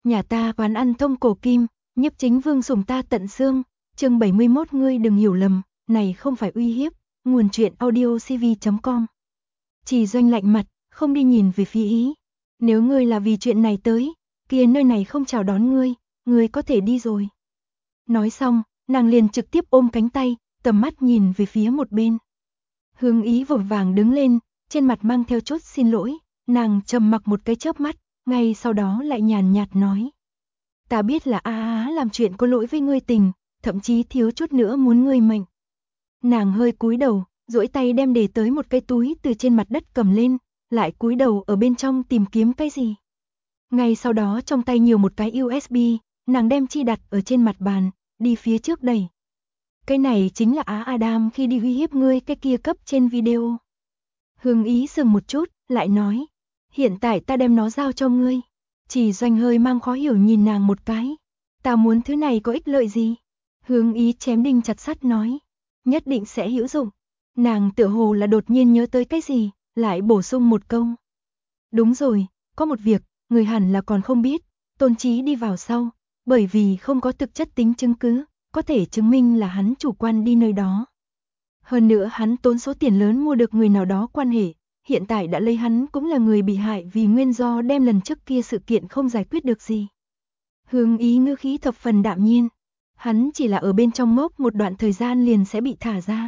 Nhà ta quán ăn thông cổ kim, nhiếp chính vương sủng ta tận xương. Chương 71 ngươi đừng hiểu lầm, này không phải uy hiếp. Nguồn truyện audio cv.com. Chỉ Doanh lạnh mặt, không đi nhìn về phía Ý. Nếu ngươi là vì chuyện này tới, kia nơi này không chào đón ngươi có thể đi rồi. Nói xong, nàng liền trực tiếp ôm cánh tay, tầm mắt nhìn về phía một bên. Hương Ý vội vàng đứng lên, trên mặt mang theo chút xin lỗi, nàng trầm mặc một cái chớp mắt, ngay sau đó lại nhàn nhạt nói. Ta biết là Á làm chuyện có lỗi với ngươi tình, thậm chí thiếu chút nữa muốn ngươi mệnh. Nàng hơi cúi đầu, duỗi tay đem để tới một cái túi từ trên mặt đất cầm lên, lại cúi đầu ở bên trong tìm kiếm cái gì. Ngay sau đó trong tay nhiều một cái USB, nàng đem chi đặt ở trên mặt bàn, đi phía trước đẩy. Cái này chính là Á Adam khi đi uy hiếp ngươi cái kia cấp trên video. Hương Ý dừng một chút, lại nói, hiện tại ta đem nó giao cho ngươi. Chỉ Doanh hơi mang khó hiểu nhìn nàng một cái. Ta muốn thứ này có ích lợi gì? Hương Ý chém đinh chặt sắt nói, nhất định sẽ hữu dụng. Nàng tựa hồ là đột nhiên nhớ tới cái gì, lại bổ sung một câu. Đúng rồi, có một việc, người hẳn là còn không biết, Tôn Chí đi vào sau, bởi vì không có thực chất tính chứng cứ, có thể chứng minh là hắn chủ quan đi nơi đó. Hơn nữa hắn tốn số tiền lớn mua được người nào đó quan hệ, hiện tại đã lấy hắn cũng là người bị hại vì nguyên do đem lần trước kia sự kiện không giải quyết được gì. Hương Ý ngữ khí thập phần đạm nhiên, hắn chỉ là ở bên trong ngốc một đoạn thời gian liền sẽ bị thả ra.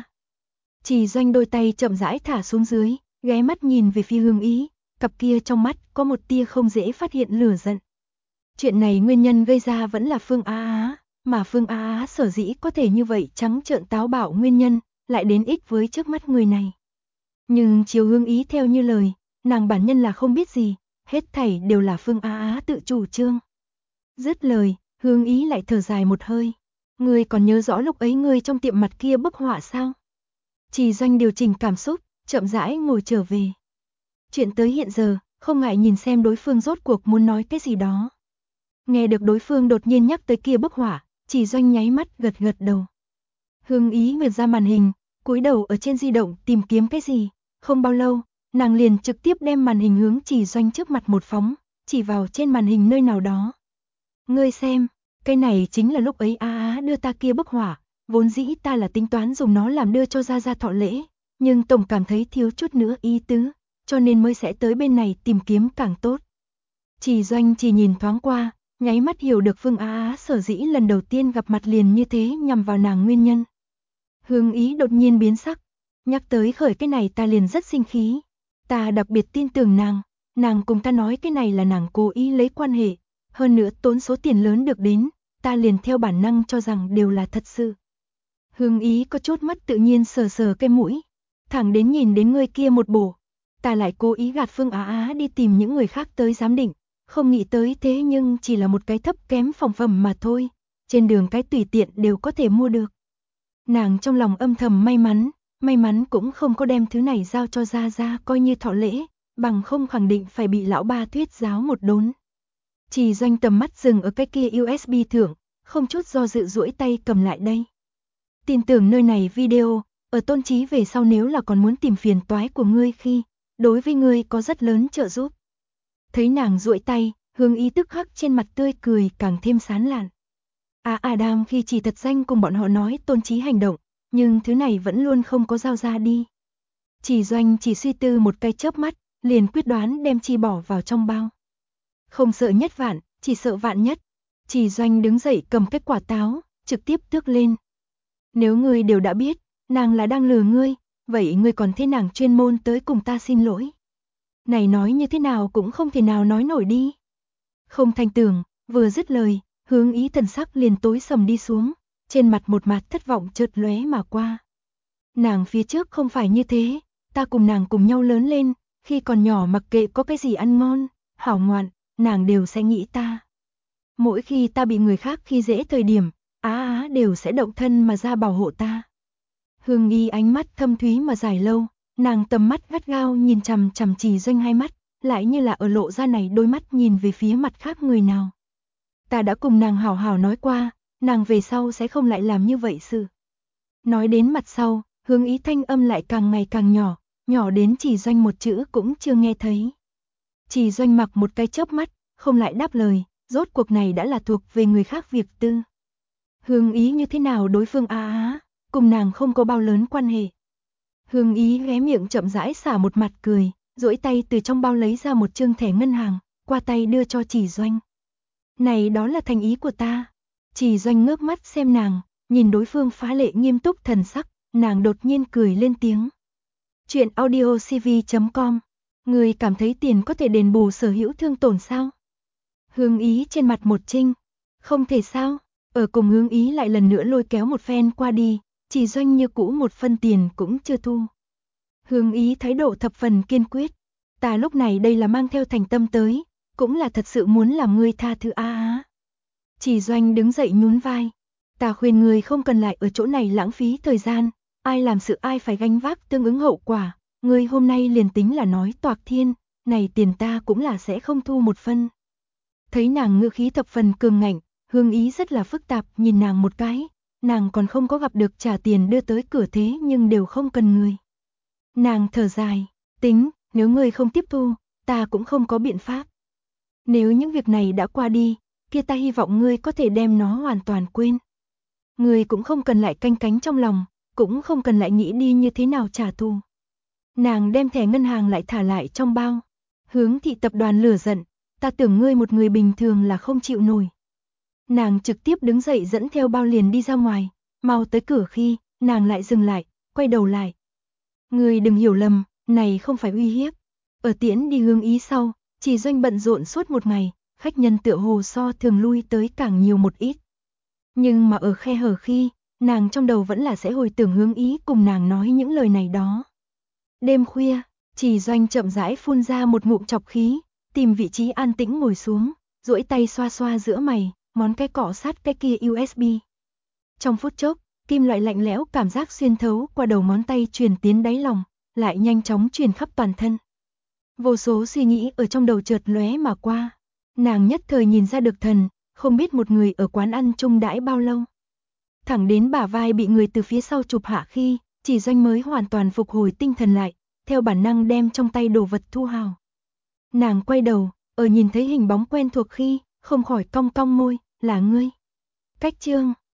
Chỉ Doanh đôi tay chậm rãi thả xuống dưới, ghé mắt nhìn về phía Hương Ý, cặp kia trong mắt có một tia không dễ phát hiện lửa giận. Chuyện này nguyên nhân gây ra vẫn là Phương Á, mà Phương Á sở dĩ có thể như vậy trắng trợn táo bạo nguyên nhân, lại đến ích với trước mắt người này. Nhưng chiều Hương Ý theo như lời, nàng bản nhân là không biết gì, hết thảy đều là Phương Á tự chủ trương. Dứt lời, Hương Ý lại thở dài một hơi. Ngươi còn nhớ rõ lúc ấy ngươi trong tiệm mặt kia bức họa sao? Chỉ Doanh điều chỉnh cảm xúc, chậm rãi ngồi trở về. Chuyện tới hiện giờ, không ngại nhìn xem đối phương rốt cuộc muốn nói cái gì đó. Nghe được đối phương đột nhiên nhắc tới kia bức họa, Chỉ Doanh nháy mắt gật gật đầu. Hương Ý ngược ra màn hình, cúi đầu ở trên di động tìm kiếm cái gì. Không bao lâu, nàng liền trực tiếp đem màn hình hướng Chỉ Doanh trước mặt một phóng, chỉ vào trên màn hình nơi nào đó. Ngươi xem, cái này chính là lúc ấy Á đưa ta kia bức họa, vốn dĩ ta là tính toán dùng nó làm đưa cho Gia Gia thọ lễ, nhưng tổng cảm thấy thiếu chút nữa ý tứ, cho nên mới sẽ tới bên này tìm kiếm càng tốt. Chỉ Doanh chỉ nhìn thoáng qua, nháy mắt hiểu được Phương Á sở dĩ lần đầu tiên gặp mặt liền như thế nhằm vào nàng nguyên nhân. Hương Ý đột nhiên biến sắc, nhắc tới khởi cái này ta liền rất sinh khí. Ta đặc biệt tin tưởng nàng cùng ta nói cái này là nàng cố ý lấy quan hệ, hơn nữa tốn số tiền lớn được đến, ta liền theo bản năng cho rằng đều là thật sự. Hương Ý có chút mất tự nhiên sờ sờ cái mũi, thẳng đến nhìn đến người kia một bổ, ta lại cố ý gạt Phương Á đi tìm những người khác tới giám định, không nghĩ tới thế nhưng chỉ là một cái thấp kém phòng phẩm mà thôi, trên đường cái tùy tiện đều có thể mua được. Nàng trong lòng âm thầm may mắn cũng không có đem thứ này giao cho Gia Gia coi như thọ lễ, bằng không khẳng định phải bị lão ba thuyết giáo một đốn. Chỉ Doanh tầm mắt dừng ở cái kia USB thưởng, không chút do dự duỗi tay cầm lại đây. Tin tưởng nơi này video, ở Tôn Chí về sau nếu là còn muốn tìm phiền toái của ngươi khi, đối với ngươi có rất lớn trợ giúp. Thấy nàng duỗi tay, Hương Ý tức khắc trên mặt tươi cười càng thêm sán lạn. Adam khi chỉ thật danh cùng bọn họ nói Tôn Chí hành động, nhưng thứ này vẫn luôn không có giao ra đi. Chỉ Doanh chỉ suy tư một cái chớp mắt, liền quyết đoán đem chi bỏ vào trong bao. Không sợ nhất vạn, chỉ sợ vạn nhất. Chỉ Doanh đứng dậy cầm cái quả táo, trực tiếp tước lên. Nếu ngươi đều đã biết, nàng là đang lừa ngươi, vậy ngươi còn thế nàng chuyên môn tới cùng ta xin lỗi. Này nói như thế nào cũng không thể nào nói nổi đi. Không thành tưởng, vừa dứt lời, Hương Ý thần sắc liền tối sầm đi xuống, trên mặt một mặt thất vọng chợt lóe mà qua. Nàng phía trước không phải như thế, ta cùng nàng cùng nhau lớn lên, khi còn nhỏ mặc kệ có cái gì ăn ngon, hảo ngoạn, nàng đều sẽ nghĩ ta. Mỗi khi ta bị người khác khi dễ thời điểm, Á đều sẽ động thân mà ra bảo hộ ta. Hương Ý ánh mắt thâm thúy mà dài lâu, nàng tầm mắt gắt gao nhìn chằm chằm Chỉ Doanh hai mắt, lại như là ở lộ ra này đôi mắt nhìn về phía mặt khác người nào. Ta đã cùng nàng hảo hảo nói qua, nàng về sau sẽ không lại làm như vậy sự. Nói đến mặt sau, Hương Ý thanh âm lại càng ngày càng nhỏ, nhỏ đến Chỉ Doanh một chữ cũng chưa nghe thấy. Chỉ Doanh mặc một cái chớp mắt, không lại đáp lời, rốt cuộc này đã là thuộc về người khác việc tư. Hương Ý như thế nào đối phương cùng nàng không có bao lớn quan hệ. Hương Ý hé miệng chậm rãi xả một mặt cười, duỗi tay từ trong bao lấy ra một trương thẻ ngân hàng, qua tay đưa cho Chỉ Doanh. Này đó là thành ý của ta. Chỉ Doanh ngước mắt xem nàng, nhìn đối phương phá lệ nghiêm túc thần sắc, nàng đột nhiên cười lên tiếng. Chuyện audiocv.com. Người cảm thấy tiền có thể đền bù sở hữu thương tổn sao? Hương Ý trên mặt một trinh. Không thể sao? Ở cùng Hương Ý lại lần nữa lôi kéo một phen qua đi, Chỉ Doanh như cũ một phân tiền cũng chưa thu. Hương Ý thái độ thập phần kiên quyết. Ta lúc này đây là mang theo thành tâm tới, cũng là thật sự muốn làm ngươi tha thứ Chỉ Doanh đứng dậy nhún vai. Ta khuyên ngươi không cần lại ở chỗ này lãng phí thời gian, ai làm sự ai phải gánh vác tương ứng hậu quả, ngươi hôm nay liền tính là nói toạc thiên, này tiền ta cũng là sẽ không thu một phân. Thấy nàng ngữ khí thập phần cường ngạnh, Hương Ý rất là phức tạp nhìn nàng một cái, nàng còn không có gặp được trả tiền đưa tới cửa thế nhưng đều không cần người. Nàng thở dài, tính, nếu ngươi không tiếp thu, ta cũng không có biện pháp. Nếu những việc này đã qua đi, kia ta hy vọng ngươi có thể đem nó hoàn toàn quên. Ngươi cũng không cần lại canh cánh trong lòng, cũng không cần lại nghĩ đi như thế nào trả thù. Nàng đem thẻ ngân hàng lại thả lại trong bao. Hướng Thị tập đoàn lửa giận, ta tưởng ngươi một người bình thường là không chịu nổi. Nàng trực tiếp đứng dậy dẫn theo bao liền đi ra ngoài, mau tới cửa khi, nàng lại dừng lại, quay đầu lại. Ngươi đừng hiểu lầm, này không phải uy hiếp. Ở tiễn đi Hương Ý sau, Chỉ Doanh bận rộn suốt một ngày, khách nhân tựa hồ so thường lui tới càng nhiều một ít. Nhưng mà ở khe hở khi, nàng trong đầu vẫn là sẽ hồi tưởng Hương Ý cùng nàng nói những lời này đó. Đêm khuya, Chỉ Doanh chậm rãi phun ra một ngụm chọc khí, tìm vị trí an tĩnh ngồi xuống, duỗi tay xoa xoa giữa mày, ngón cái cọ sát cái kia USB. Trong phút chốc, kim loại lạnh lẽo cảm giác xuyên thấu qua đầu ngón tay truyền tiến đáy lòng, lại nhanh chóng truyền khắp toàn thân. Vô số suy nghĩ ở trong đầu chợt lóe mà qua, nàng nhất thời nhìn ra được thần, không biết một người ở quán ăn chung đãi bao lâu. Thẳng đến bả vai bị người từ phía sau chụp hạ khi, Chỉ Doanh mới hoàn toàn phục hồi tinh thần lại, theo bản năng đem trong tay đồ vật thu hào. Nàng quay đầu, ở nhìn thấy hình bóng quen thuộc khi, không khỏi cong cong môi, là ngươi. Cách chương